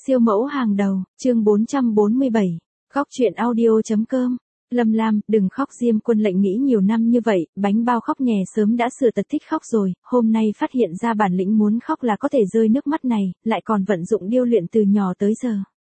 Siêu mẫu hàng đầu, chương 447, góc truyện audio.com. Lâm Lam, đừng khóc. Diêm Quân Lệnh nghĩ nhiều năm như vậy, bánh bao khóc nhè sớm đã sửa tật thích khóc rồi, hôm nay phát hiện ra bản lĩnh muốn khóc là có thể rơi nước mắt này, lại còn vận dụng điêu luyện từ nhỏ tới giờ.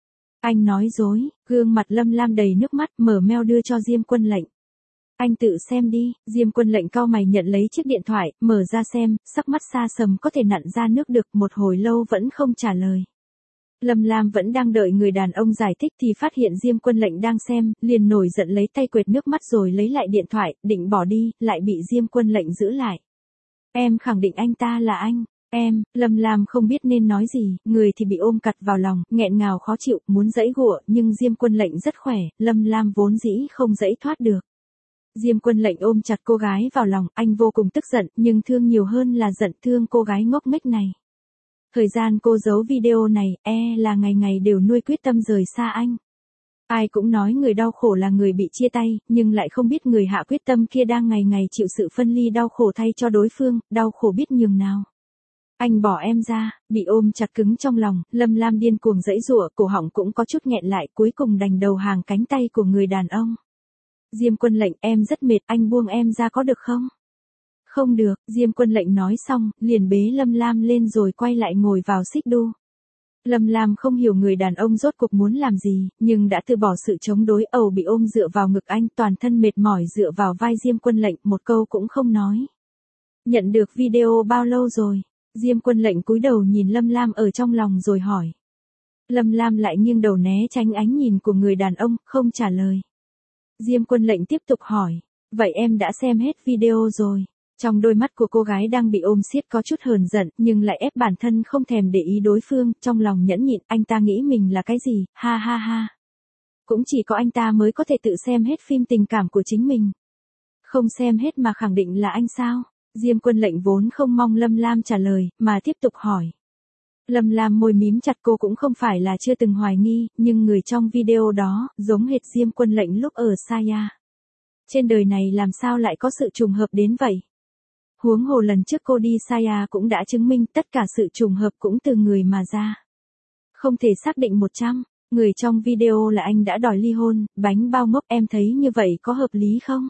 Anh nói dối, gương mặt Lâm Lam đầy nước mắt, mở mail đưa cho Diêm Quân Lệnh. Anh tự xem đi. Diêm Quân Lệnh cau mày nhận lấy chiếc điện thoại, mở ra xem, sắc mắt xa sầm có thể nặn ra nước được, một hồi lâu vẫn không trả lời. Lâm Lam vẫn đang đợi người đàn ông giải thích thì phát hiện Diêm Quân Lệnh đang xem, liền nổi giận lấy tay quệt nước mắt rồi lấy lại điện thoại, định bỏ đi, lại bị Diêm Quân Lệnh giữ lại. Em khẳng định anh ta là anh. Em, Lâm Lam không biết nên nói gì, người thì bị ôm cặt vào lòng, nghẹn ngào khó chịu, muốn giãy giụa, nhưng Diêm Quân Lệnh rất khỏe, Lâm Lam vốn dĩ không giãy thoát được. Diêm Quân Lệnh ôm chặt cô gái vào lòng, anh vô cùng tức giận, nhưng thương nhiều hơn là giận, thương cô gái ngốc nghếch này. Thời gian cô giấu video này, là ngày ngày đều nuôi quyết tâm rời xa anh. Ai cũng nói người đau khổ là người bị chia tay, nhưng lại không biết người hạ quyết tâm kia đang ngày ngày chịu sự phân ly đau khổ thay cho đối phương, đau khổ biết nhường nào. Anh bỏ em ra, bị ôm chặt cứng trong lòng, Lâm Lam điên cuồng giãy giụa, cổ họng cũng có chút nghẹn lại, cuối cùng đành đầu hàng cánh tay của người đàn ông. Diêm Quân Lệnh, em rất mệt, anh buông em ra có được không? Không được, Diêm Quân Lệnh nói xong, liền bế Lâm Lam lên rồi quay lại ngồi vào xích đu. Lâm Lam không hiểu người đàn ông rốt cuộc muốn làm gì, nhưng đã từ bỏ sự chống đối, bị ôm dựa vào ngực anh, toàn thân mệt mỏi dựa vào vai Diêm Quân Lệnh, một câu cũng không nói. Nhận được video bao lâu rồi? Diêm Quân Lệnh cúi đầu nhìn Lâm Lam ở trong lòng rồi hỏi. Lâm Lam lại nghiêng đầu né tránh ánh nhìn của người đàn ông, không trả lời. Diêm Quân Lệnh tiếp tục hỏi, vậy em đã xem hết video rồi? Trong đôi mắt của cô gái đang bị ôm siết có chút hờn giận, nhưng lại ép bản thân không thèm để ý đối phương, trong lòng nhẫn nhịn, anh ta nghĩ mình là cái gì, ha ha ha. Cũng chỉ có anh ta mới có thể tự xem hết phim tình cảm của chính mình. Không xem hết mà khẳng định là anh sao? Diêm Quân Lệnh vốn không mong Lâm Lam trả lời, mà tiếp tục hỏi. Lâm Lam môi mím chặt, cô cũng không phải là chưa từng hoài nghi, nhưng người trong video đó, giống hệt Diêm Quân Lệnh lúc ở Saya. Trên đời này làm sao lại có sự trùng hợp đến vậy? Huống hồ lần trước cô đi Saya cũng đã chứng minh tất cả sự trùng hợp cũng từ người mà ra. Không thể xác định 100, người trong video là anh đã đòi ly hôn, bánh bao ngốc, em thấy như vậy có hợp lý không?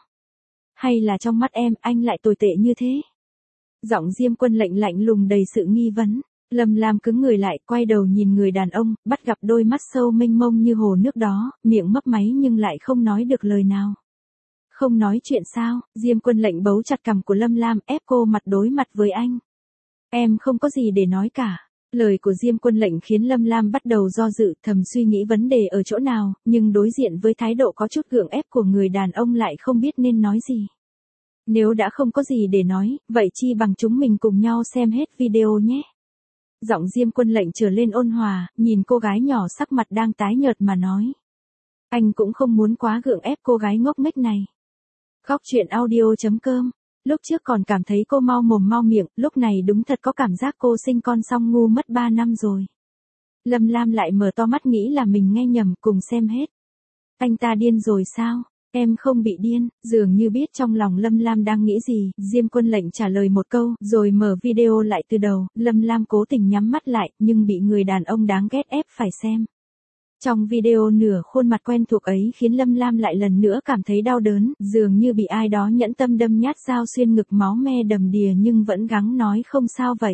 Hay là trong mắt em, anh lại tồi tệ như thế? Giọng Diêm Quân Lệnh lạnh lùng đầy sự nghi vấn. Lâm Lam cứng người lại, quay đầu nhìn người đàn ông, bắt gặp đôi mắt sâu mênh mông như hồ nước đó, miệng mấp máy nhưng lại không nói được lời nào. Không nói chuyện sao? Diêm Quân Lệnh bấu chặt cằm của Lâm Lam, ép cô mặt đối mặt với anh. Em không có gì để nói cả. Lời của Diêm Quân Lệnh khiến Lâm Lam bắt đầu do dự, thầm suy nghĩ vấn đề ở chỗ nào, nhưng đối diện với thái độ có chút gượng ép của người đàn ông lại không biết nên nói gì. Nếu đã không có gì để nói, vậy chi bằng chúng mình cùng nhau xem hết video nhé. Giọng Diêm Quân Lệnh trở lên ôn hòa, nhìn cô gái nhỏ sắc mặt đang tái nhợt mà nói. Anh cũng không muốn quá gượng ép cô gái ngốc nghếch này. Góc truyện audio.com. Lúc trước còn cảm thấy cô mau mồm mau miệng, lúc này đúng thật có cảm giác cô sinh con xong ngu mất 3 năm rồi. Lâm Lam lại mở to mắt nghĩ là mình nghe nhầm, cùng xem hết. Anh ta điên rồi sao? Em không bị điên, dường như biết trong lòng Lâm Lam đang nghĩ gì, Diêm Quân Lệnh trả lời một câu, rồi mở video lại từ đầu, Lâm Lam cố tình nhắm mắt lại, nhưng bị người đàn ông đáng ghét ép phải xem. Trong video nửa khuôn mặt quen thuộc ấy khiến Lâm Lam lại lần nữa cảm thấy đau đớn, dường như bị ai đó nhẫn tâm đâm nhát dao xuyên ngực, máu me đầm đìa nhưng vẫn gắng nói không sao vậy.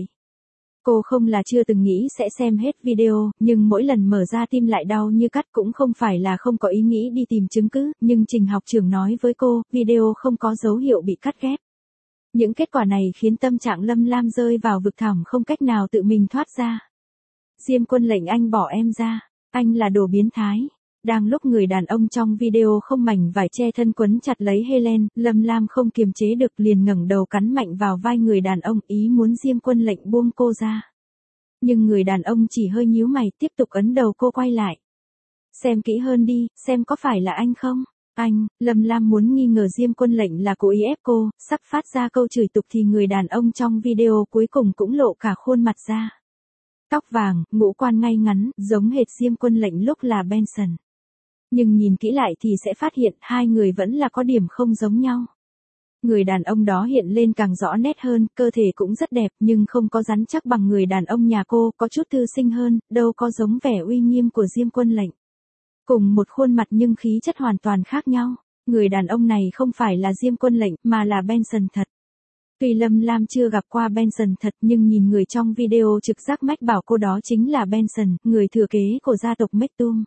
Cô không là chưa từng nghĩ sẽ xem hết video, nhưng mỗi lần mở ra tim lại đau như cắt, cũng không phải là không có ý nghĩ đi tìm chứng cứ, nhưng Trình học trưởng nói với cô, video không có dấu hiệu bị cắt ghép. Những kết quả này khiến tâm trạng Lâm Lam rơi vào vực thẳm không cách nào tự mình thoát ra. Diêm Quân Lệnh, anh bỏ em ra. Anh là đồ biến thái. Đang lúc người đàn ông trong video không mảnh vải che thân quấn chặt lấy Helen, Lâm Lam không kiềm chế được liền ngẩng đầu cắn mạnh vào vai người đàn ông, ý muốn Diêm Quân Lệnh buông cô ra. Nhưng người đàn ông chỉ hơi nhíu mày, tiếp tục ấn đầu cô quay lại. Xem kỹ hơn đi, xem có phải là anh không? Anh, Lâm Lam muốn nghi ngờ Diêm Quân Lệnh là cố ý ép cô, sắp phát ra câu chửi tục thì người đàn ông trong video cuối cùng cũng lộ cả khuôn mặt ra. Tóc vàng, ngũ quan ngay ngắn, giống hệt Diêm Quân Lệnh lúc là Benson. Nhưng nhìn kỹ lại thì sẽ phát hiện hai người vẫn là có điểm không giống nhau. Người đàn ông đó hiện lên càng rõ nét hơn, cơ thể cũng rất đẹp nhưng không có rắn chắc bằng người đàn ông nhà cô, có chút thư sinh hơn, đâu có giống vẻ uy nghiêm của Diêm Quân Lệnh. Cùng một khuôn mặt nhưng khí chất hoàn toàn khác nhau. Người đàn ông này không phải là Diêm Quân Lệnh mà là Benson thật. Tuy Lâm Lam chưa gặp qua Benson thật nhưng nhìn người trong video trực giác mách bảo cô đó chính là Benson, người thừa kế của gia tộc Mektoum.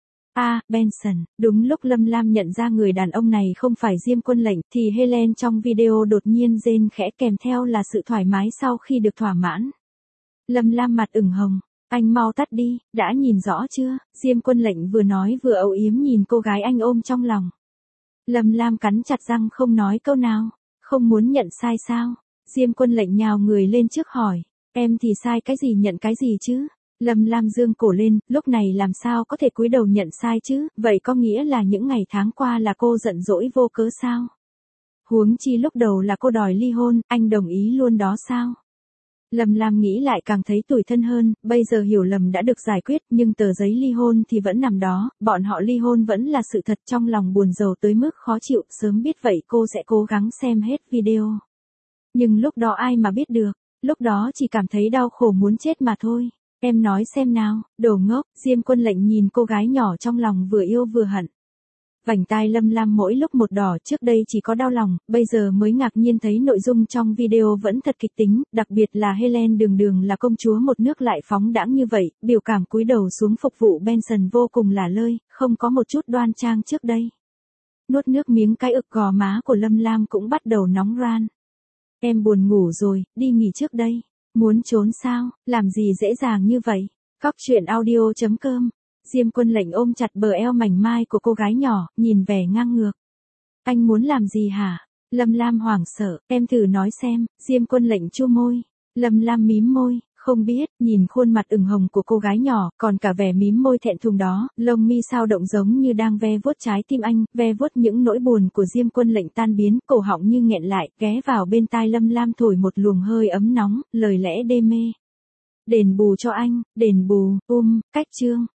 Benson, đúng lúc Lâm Lam nhận ra người đàn ông này không phải Diêm Quân Lệnh thì Helen trong video đột nhiên rên khẽ kèm theo là sự thoải mái sau khi được thỏa mãn. Lâm Lam mặt ửng hồng, anh mau tắt đi, đã nhìn rõ chưa? Diêm Quân Lệnh vừa nói vừa âu yếm nhìn cô gái anh ôm trong lòng. Lâm Lam cắn chặt răng không nói câu nào, không muốn nhận sai sao? Diêm Quân Lệnh nhào người lên trước hỏi, em thì sai cái gì nhận cái gì chứ? Lâm Lam dương cổ lên, lúc này làm sao có thể cúi đầu nhận sai chứ, vậy có nghĩa là những ngày tháng qua là cô giận dỗi vô cớ sao? Huống chi lúc đầu là cô đòi ly hôn, anh đồng ý luôn đó sao? Lâm Lam nghĩ lại càng thấy tủi thân hơn, bây giờ hiểu lầm đã được giải quyết nhưng tờ giấy ly hôn thì vẫn nằm đó, bọn họ ly hôn vẫn là sự thật, trong lòng buồn rầu tới mức khó chịu, sớm biết vậy cô sẽ cố gắng xem hết video. Nhưng lúc đó ai mà biết được, lúc đó chỉ cảm thấy đau khổ muốn chết mà thôi. Em nói xem nào, đồ ngốc, Diêm Quân Lệnh nhìn cô gái nhỏ trong lòng vừa yêu vừa hận. Vành tai Lâm Lam mỗi lúc một đỏ, trước đây chỉ có đau lòng, bây giờ mới ngạc nhiên thấy nội dung trong video vẫn thật kịch tính, đặc biệt là Helen đường đường là công chúa một nước lại phóng đãng như vậy, biểu cảm cúi đầu xuống phục vụ Benson vô cùng lả lơi, không có một chút đoan trang trước đây. Nuốt nước miếng cái ực gò má của Lâm Lam cũng bắt đầu nóng ran. Em buồn ngủ rồi, đi nghỉ trước đây. Muốn trốn sao, làm gì dễ dàng như vậy. Cóc truyện audio.com. Diêm Quân Lệnh ôm chặt bờ eo mảnh mai của cô gái nhỏ, nhìn vẻ ngang ngược. Anh muốn làm gì hả? Lâm Lam hoảng sợ, em thử nói xem. Diêm Quân Lệnh chu môi. Lâm Lam mím môi, không biết, nhìn khuôn mặt ửng hồng của cô gái nhỏ, còn cả vẻ mím môi thẹn thùng đó, lông mi sao động giống như đang ve vuốt trái tim anh, ve vuốt những nỗi buồn của Diêm Quân Lệnh tan biến, cổ họng như nghẹn lại, ghé vào bên tai Lâm Lam thổi một luồng hơi ấm nóng, lời lẽ đê mê. Đền bù cho anh, đền bù, cách chương.